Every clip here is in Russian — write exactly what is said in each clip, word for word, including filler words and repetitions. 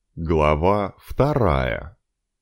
Глава вторая.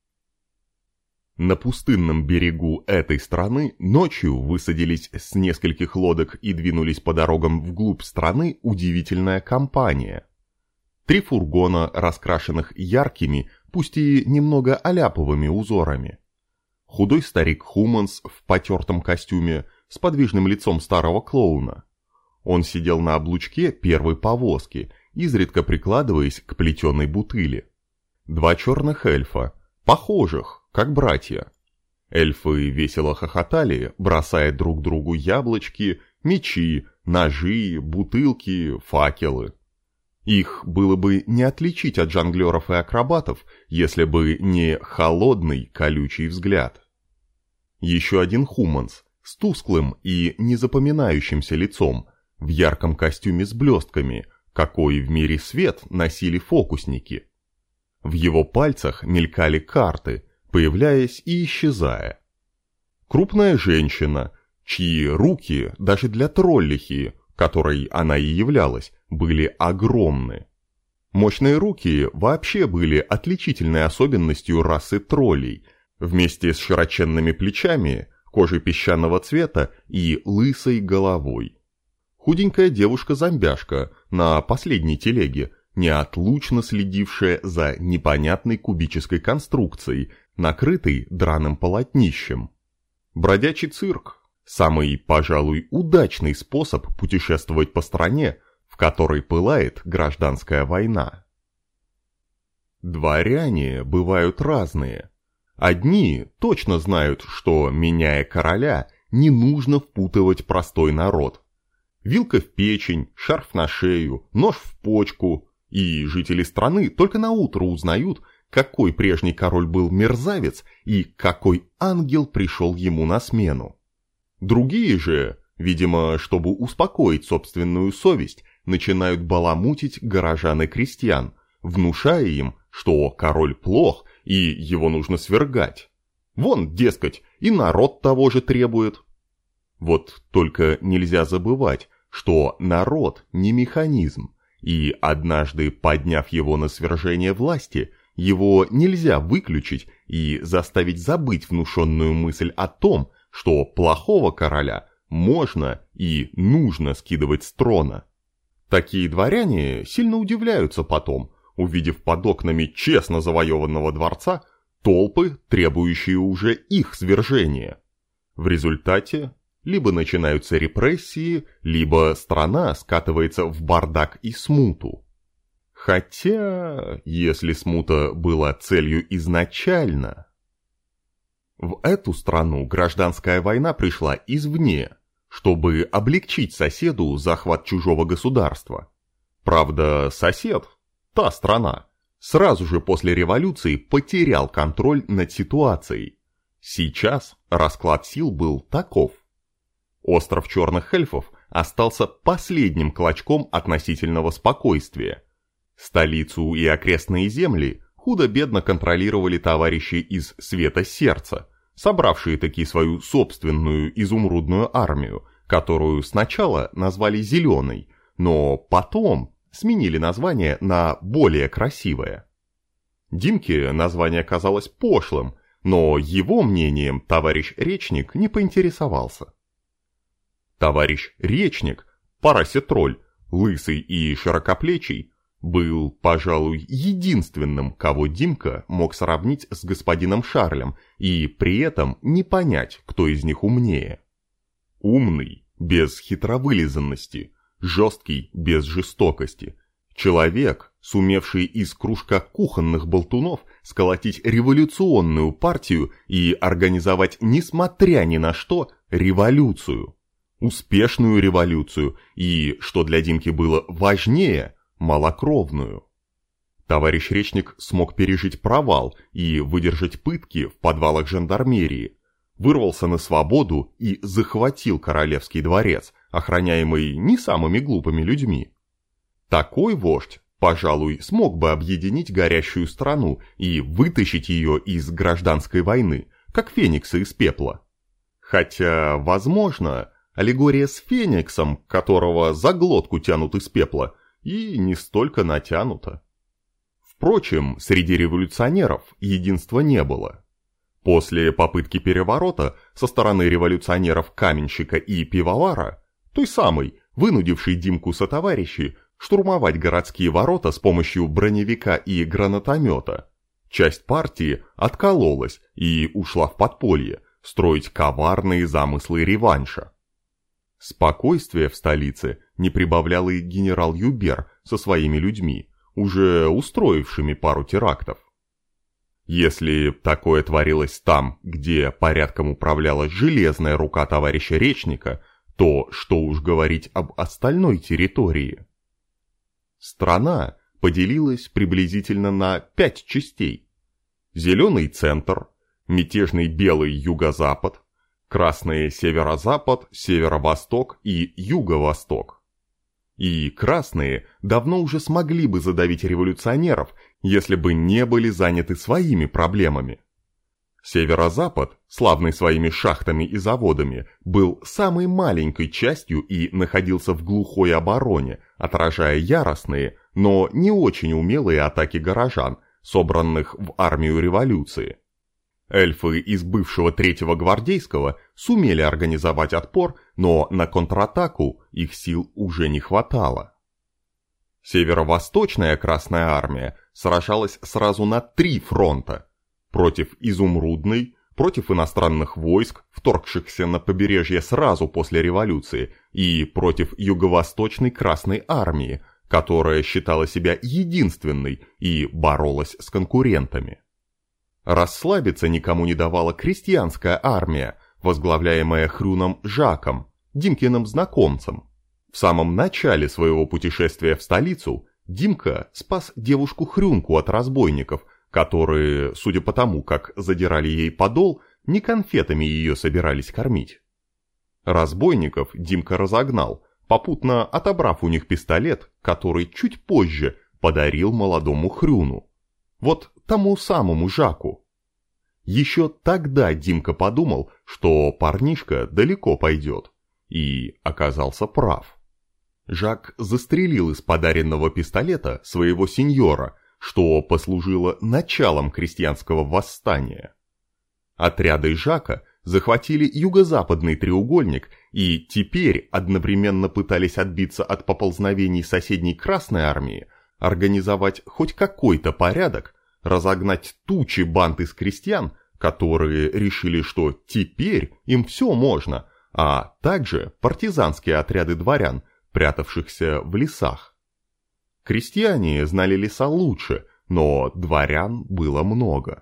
На пустынном берегу этой страны ночью высадились с нескольких лодок и двинулись по дорогам вглубь страны удивительная компания. Три фургона, раскрашенных яркими, пусть и немного аляповыми узорами. Худой старик Хуманс в потертом костюме с подвижным лицом старого клоуна. Он сидел на облучке первой повозки, изредка прикладываясь к плетеной бутыли. Два черных эльфа, похожих, как братья. Эльфы весело хохотали, бросая друг другу яблочки, мечи, ножи, бутылки, факелы. Их было бы не отличить от жонглеров и акробатов, если бы не холодный, колючий взгляд. Еще один Хуманс с тусклым и незапоминающимся лицом, в ярком костюме с блестками, какой в мире свет носили фокусники. В его пальцах мелькали карты, появляясь и исчезая. Крупная женщина, чьи руки, даже для троллихи, которой она и являлась, были огромны. Мощные руки вообще были отличительной особенностью расы троллей, вместе с широченными плечами, кожей песчаного цвета и лысой головой. Худенькая девушка-зомбяшка на последней телеге, неотлучно следившая за непонятной кубической конструкцией, накрытой драным полотнищем. Бродячий цирк – самый, пожалуй, удачный способ путешествовать по стране, в которой пылает гражданская война. Дворяне бывают разные. Одни точно знают, что, меняя короля, не нужно впутывать простой народ. Вилка в печень, шарф на шею, нож в почку – и жители страны только наутро узнают, какой прежний король был мерзавец и какой ангел пришел ему на смену. Другие же, видимо, чтобы успокоить собственную совесть, начинают баламутить горожан и крестьян, внушая им, что король плох и его нужно свергать. Вон, дескать, и народ того же требует. Вот только нельзя забывать, что народ не механизм, и однажды, подняв его на свержение власти, его нельзя выключить и заставить забыть внушенную мысль о том, что плохого короля можно и нужно скидывать с трона. Такие дворяне сильно удивляются потом, увидев под окнами честно завоеванного дворца толпы, требующие уже их свержения. В результате либо начинаются репрессии, либо страна скатывается в бардак и смуту. Хотя, если смута была целью изначально... В эту страну гражданская война пришла извне, чтобы облегчить соседу захват чужого государства. Правда, сосед, та страна, сразу же после революции потерял контроль над ситуацией. Сейчас расклад сил был таков. Остров черных эльфов остался последним клочком относительного спокойствия. Столицу и окрестные земли худо-бедно контролировали товарищи из Света Сердца, собравшие таки свою собственную изумрудную армию, которую сначала назвали «Зеленой», но потом сменили название на более красивое. Димке название казалось пошлым, но его мнением товарищ Речник не поинтересовался. Товарищ Речник, парасе-тролль, лысый и широкоплечий, был, пожалуй, единственным, кого Димка мог сравнить с господином Шарлем и при этом не понять, кто из них умнее. Умный, без хитровылизанности, жесткий, без жестокости. Человек, сумевший из кружка кухонных болтунов сколотить революционную партию и организовать, несмотря ни на что, революцию. Успешную революцию и, что для Димки было важнее, малокровную. Товарищ Речник смог пережить провал и выдержать пытки в подвалах жандармерии, вырвался на свободу и захватил королевский дворец, охраняемый не самыми глупыми людьми. Такой вождь, пожалуй, смог бы объединить горящую страну и вытащить ее из гражданской войны, как феникса из пепла. Хотя, возможно, аллегория с фениксом, которого за глотку тянут из пепла, и не столько натянута. В Впрочем, среди революционеров единства не было. После попытки переворота со стороны революционеров Каменщика и Пивовара, той самой, вынудившей Димку сотоварищи штурмовать городские ворота с помощью броневика и гранатомета, часть партии откололась и ушла в подполье строить коварные замыслы реванша. Спокойствие в столице не прибавлял и генерал Юбер со своими людьми, уже устроившими пару терактов. Если такое творилось там, где порядком управляла железная рука товарища Речника, то что уж говорить об остальной территории? Страна поделилась приблизительно на пять частей. Зеленый центр, мятежный белый юго-запад, красный северо-запад, северо-восток и юго-восток. И красные давно уже смогли бы задавить революционеров, если бы не были заняты своими проблемами. Северо-запад, славный своими шахтами и заводами, был самой маленькой частью и находился в глухой обороне, отражая яростные, но не очень умелые атаки горожан, собранных в армию революции. Эльфы из бывшего третьего гвардейского сумели организовать отпор, но на контратаку их сил уже не хватало. Северо-восточная Красная Армия сражалась сразу на три фронта: против Изумрудной, против иностранных войск, вторгшихся на побережье сразу после революции, и против Юго-Восточной Красной Армии, которая считала себя единственной и боролась с конкурентами. Расслабиться никому не давала крестьянская армия, возглавляемая Хрюном Жаком, Димкиным знакомцем. В самом начале своего путешествия в столицу Димка спас девушку Хрюнку от разбойников, которые, судя по тому, как задирали ей подол, не конфетами ее собирались кормить. Разбойников Димка разогнал, попутно отобрав у них пистолет, который чуть позже подарил молодому Хрюну. Вот тому самому Жаку. Еще тогда Димка подумал, что парнишка далеко пойдет, и оказался прав. Жак застрелил из подаренного пистолета своего сеньора, что послужило началом крестьянского восстания. Отряды Жака захватили юго-западный треугольник и теперь одновременно пытались отбиться от поползновений соседней Красной Армии, организовать хоть какой-то порядок, разогнать тучи банд из крестьян, которые решили, что теперь им все можно, а также партизанские отряды дворян, прятавшихся в лесах. Крестьяне знали леса лучше, но дворян было много.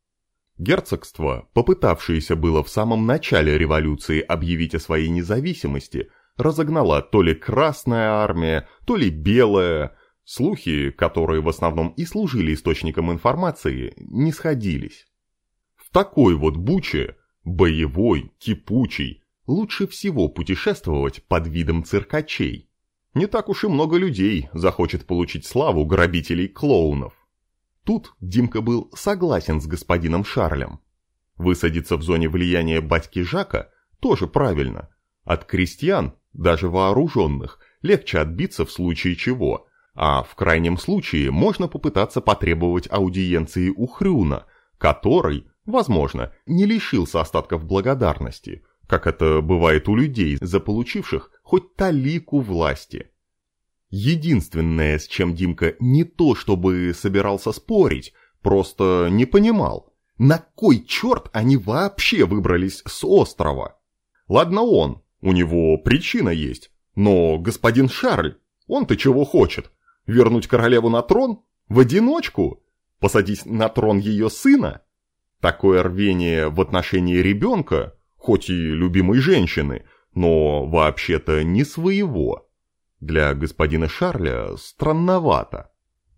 Герцогство, попытавшееся было в самом начале революции объявить о своей независимости, разогнала то ли Красная Армия, то ли Белая. Слухи, которые в основном и служили источником информации, не сходились. В такой вот буче, боевой, кипучей, лучше всего путешествовать под видом циркачей. Не так уж и много людей захочет получить славу грабителей-клоунов. Тут Димка был согласен с господином Шарлем. Высадиться в зоне влияния батьки Жака тоже правильно. От крестьян, даже вооруженных, легче отбиться в случае чего, а в крайнем случае можно попытаться потребовать аудиенции у Хрюна, который, возможно, не лишился остатков благодарности, как это бывает у людей, заполучивших хоть талику власти. Единственное, с чем Димка не то чтобы собирался спорить, просто не понимал, на кой черт они вообще выбрались с острова. Ладно он, у него причина есть, но господин Шарль, он-то чего хочет? Вернуть королеву на трон? В одиночку? Посадить на трон ее сына? Такое рвение в отношении ребенка, хоть и любимой женщины, но вообще-то не своего. Для господина Шарля странновато.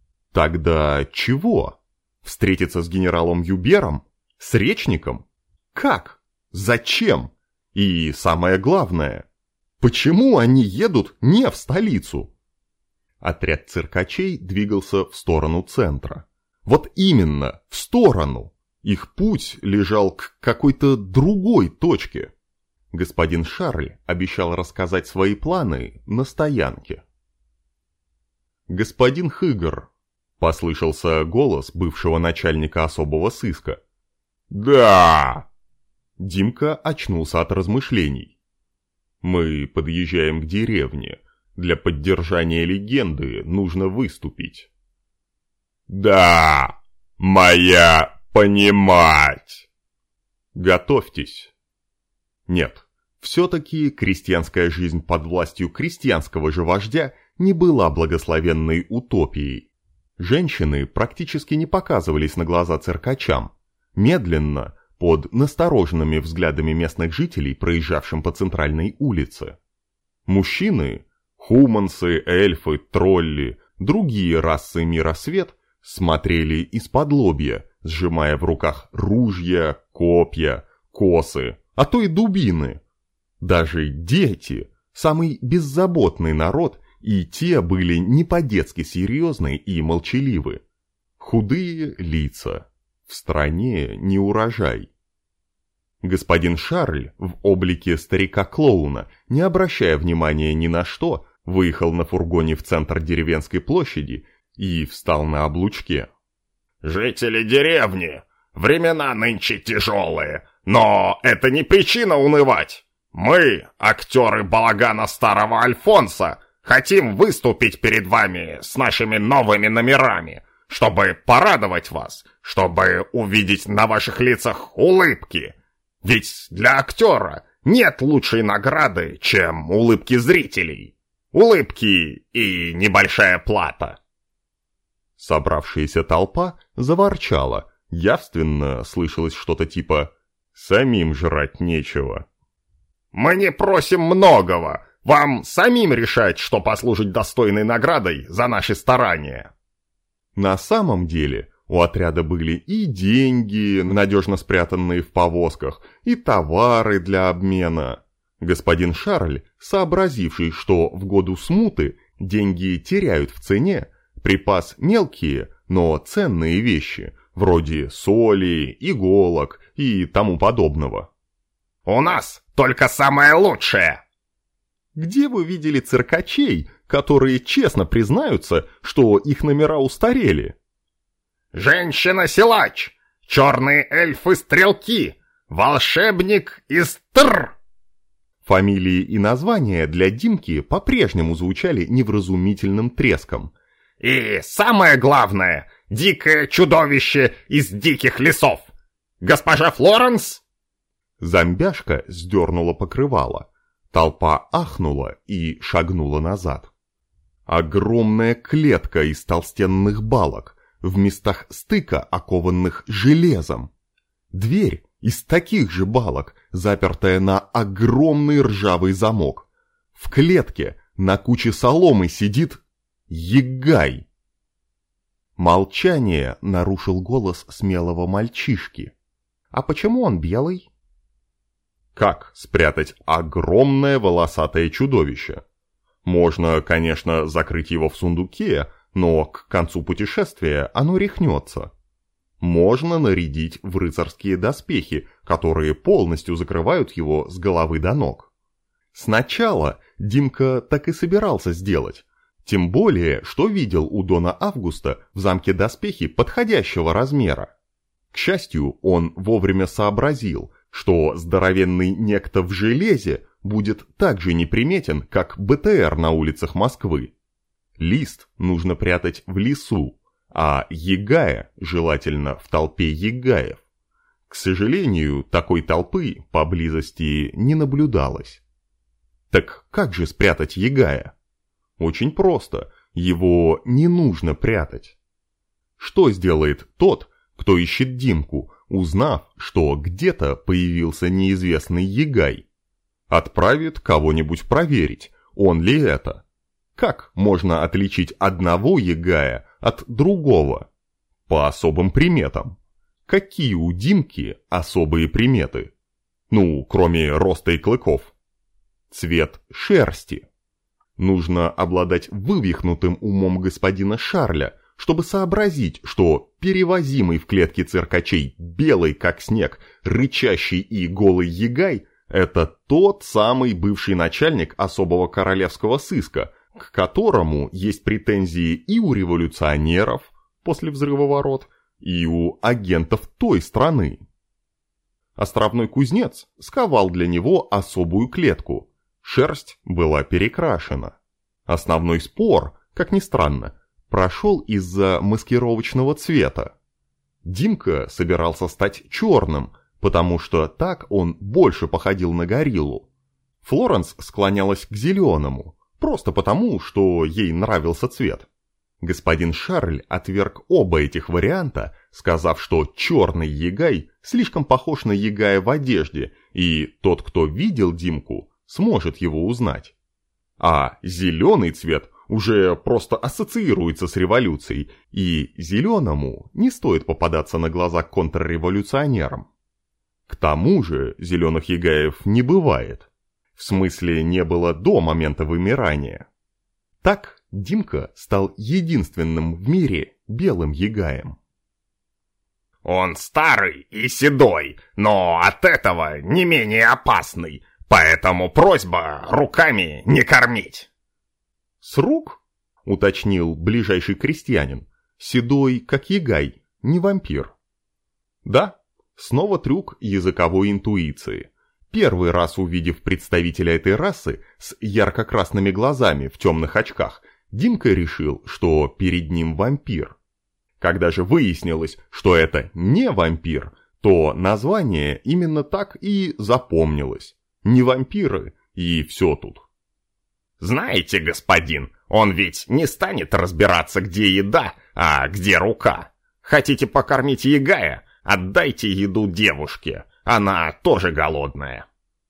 Тогда чего? Встретиться с генералом Юбером? С Речником? Как? Зачем? И самое главное, почему они едут не в столицу? Отряд циркачей двигался в сторону центра. Вот именно, в сторону. Их путь лежал к какой-то другой точке. Господин Шарль обещал рассказать свои планы на стоянке. «Господин Хыгр, — послышался голос бывшего начальника особого сыска. «Да!» Димка очнулся от размышлений. «Мы подъезжаем к деревне. Для поддержания легенды нужно выступить». «Да! Моя понимать!» «Готовьтесь!» Нет, все-таки крестьянская жизнь под властью крестьянского же вождя не была благословенной утопией. Женщины практически не показывались на глаза циркачам. Медленно, под настороженными взглядами местных жителей, проезжавшим по центральной улице. Мужчины, хумансы, эльфы, тролли, другие расы мира свет, смотрели из-под лобья, сжимая в руках ружья, копья, косы, а то и дубины. Даже дети, самый беззаботный народ, и те были не по-детски серьезны и молчаливы. Худые лица. В стране не урожай. Господин Шарль в облике старика-клоуна, не обращая внимания ни на что, выехал на фургоне в центр деревенской площади и встал на облучке. «Жители деревни, времена нынче тяжелые, но это не причина унывать. Мы, актеры балагана старого Альфонса, хотим выступить перед вами с нашими новыми номерами, чтобы порадовать вас, чтобы увидеть на ваших лицах улыбки. Ведь для актера нет лучшей награды, чем улыбки зрителей. Улыбки и небольшая плата». Собравшаяся толпа заворчала, явственно слышалось что-то типа «самим жрать нечего». «Мы не просим многого, вам самим решать, что послужит достойной наградой за наши старания». На самом деле у отряда были и деньги, надежно спрятанные в повозках, и товары для обмена. Господин Шарль, сообразивший, что в году смуты деньги теряют в цене, припас мелкие, но ценные вещи, вроде соли, иголок и тому подобного. «У нас только самое лучшее!» Где вы видели циркачей, которые честно признаются, что их номера устарели? «Женщина-силач! Черные эльфы-стрелки! Волшебник из Тр!» Фамилии и названия для Димки по-прежнему звучали невразумительным треском. «И самое главное, дикое чудовище из диких лесов! Госпожа Флоренс!» Зомбяшка сдернула покрывало. Толпа ахнула и шагнула назад. Огромная клетка из толстенных балок, в местах стыка окованных железом. Дверь из таких же балок, запертая на огромный ржавый замок. В клетке на куче соломы сидит Егай. Молчание нарушил голос смелого мальчишки. «А почему он белый?» Как спрятать огромное волосатое чудовище? Можно, конечно, закрыть его в сундуке, но к концу путешествия оно рехнется. Можно нарядить в рыцарские доспехи, которые полностью закрывают его с головы до ног. Сначала Димка так и собирался сделать, тем более, что видел у Дона Августа в замке доспехи подходящего размера. К счастью, он вовремя сообразил, что здоровенный некто в железе будет так же неприметен, как БТР на улицах Москвы. Лист нужно прятать в лесу, а Егая желательно в толпе Егаев. К сожалению, такой толпы поблизости не наблюдалось. Так как же спрятать Егая? Очень просто, его не нужно прятать. Что сделает тот, кто ищет Димку, узнав, что где-то появился неизвестный Егай? Отправит кого-нибудь проверить, он ли это. Как можно отличить одного Егая от другого? По особым приметам. Какие у Димки особые приметы? Ну, кроме роста и клыков. Цвет шерсти. Нужно обладать вывихнутым умом господина Шарля, чтобы сообразить, что перевозимый в клетке циркачей белый как снег, рычащий и голый Егай – это тот самый бывший начальник особого королевского сыска, к которому есть претензии и у революционеров, после взрыва ворот, и у агентов той страны. Островной кузнец сковал для него особую клетку. Шерсть была перекрашена. Основной спор, как ни странно, прошел из-за маскировочного цвета. Димка собирался стать черным, потому что так он больше походил на гориллу. Флоренс склонялась к зеленому, просто потому, что ей нравился цвет. Господин Шарль отверг оба этих варианта, сказав, что черный ягай слишком похож на ягая в одежде, и тот, кто видел Димку, сможет его узнать. А зеленый цвет уже просто ассоциируется с революцией, и зеленому не стоит попадаться на глаза контрреволюционерам. К тому же зеленых ягаев не бывает. В смысле, не было до момента вымирания. Так Димка стал единственным в мире белым ягаем. Он старый и седой, но от этого не менее опасный, поэтому просьба руками не кормить. С рук? Уточнил ближайший крестьянин. Седой, как ягай, не вампир. Да, снова трюк языковой интуиции. Первый раз увидев представителя этой расы с ярко-красными глазами в темных очках, Димка решил, что перед ним вампир. Когда же выяснилось, что это не вампир, то название именно так и запомнилось. Не вампиры, и все тут. Знаете, господин, он ведь не станет разбираться, где еда, а где рука. Хотите покормить ягая? Отдайте еду девушке, она тоже голодная.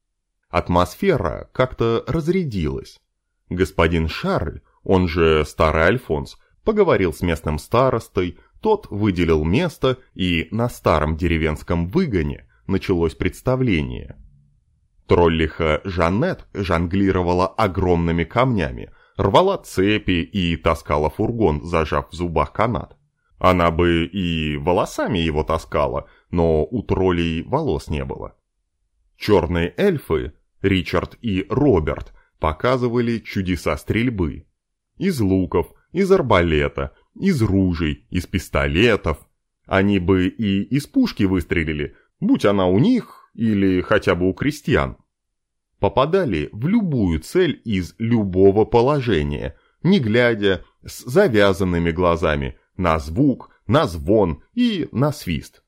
Атмосфера как-то разрядилась. Господин Шарль, он же Старый Альфонс, поговорил с местным старостой, тот выделил место, и на старом деревенском выгоне началось представление. Троллиха Жаннет жонглировала огромными камнями, рвала цепи и таскала фургон, зажав в зубах канат. Она бы и волосами его таскала, но у троллей волос не было. Черные эльфы, Ричард и Роберт, показывали чудеса стрельбы. Из луков, из арбалета, из ружей, из пистолетов. Они бы и из пушки выстрелили, будь она у них или хотя бы у крестьян. Попадали в любую цель из любого положения, не глядя, с завязанными глазами, на звук, на звон и на свист.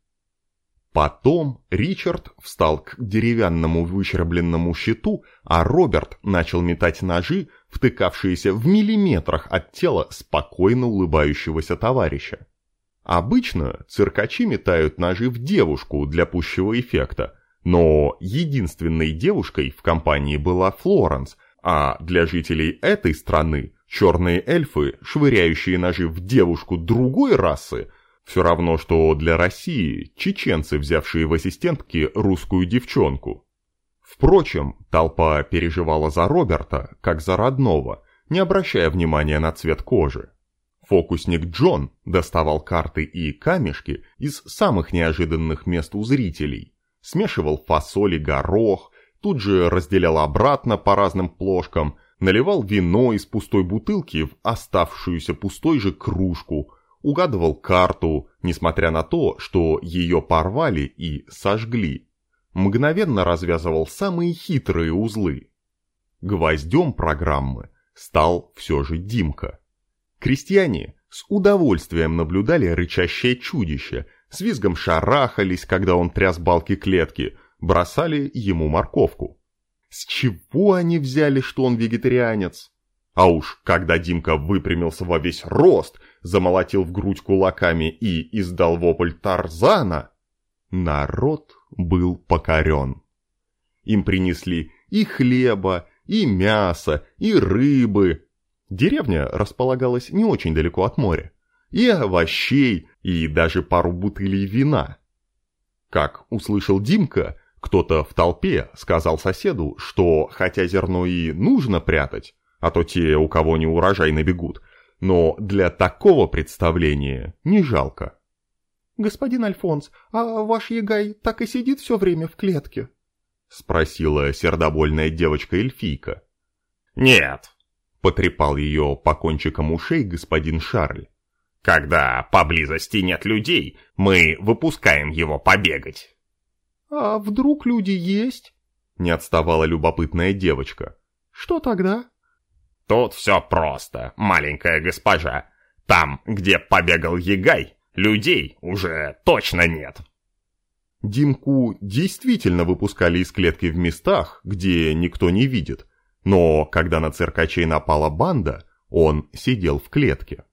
Потом Ричард встал к деревянному выщербленному щиту, а Роберт начал метать ножи, втыкавшиеся в миллиметрах от тела спокойно улыбающегося товарища. Обычно циркачи метают ножи в девушку для пущего эффекта, но единственной девушкой в компании была Флоренс, а для жителей этой страны черные эльфы, швыряющие ножи в девушку другой расы, все равно, что для России чеченцы, взявшие в ассистентки русскую девчонку. Впрочем, толпа переживала за Роберта, как за родного, не обращая внимания на цвет кожи. Фокусник Джон доставал карты и камешки из самых неожиданных мест у зрителей, смешивал фасоль и горох, тут же разделял обратно по разным плошкам, наливал вино из пустой бутылки в оставшуюся пустой же кружку, угадывал карту, несмотря на то, что ее порвали и сожгли. Мгновенно развязывал самые хитрые узлы. Гвоздем программы стал все же Димка. Крестьяне с удовольствием наблюдали рычащее чудище, с визгом шарахались, когда он тряс балки клетки, бросали ему морковку. С чего они взяли, что он вегетарианец? А уж когда Димка выпрямился во весь рост, замолотил в грудь кулаками и издал вопль Тарзана, народ был покорен. Им принесли и хлеба, и мясо, и рыбы. Деревня располагалась не очень далеко от моря. И овощей, и даже пару бутылей вина. Как услышал Димка, кто-то в толпе сказал соседу, что хотя зерно и нужно прятать, а то те, у кого не урожай, набегут, но для такого представления не жалко. «Господин Альфонс, а ваш ягай так и сидит все время в клетке?» — спросила сердобольная девочка-эльфийка. «Нет», — потрепал ее по кончикам ушей господин Шарль. Когда поблизости нет людей, мы выпускаем его побегать. «А вдруг люди есть?» — не отставала любопытная девочка. «Что тогда?» «Тут все просто, маленькая госпожа. Там, где побегал Ягай, людей уже точно нет». Димку действительно выпускали из клетки в местах, где никто не видит, но когда на циркачей напала банда, он сидел в клетке.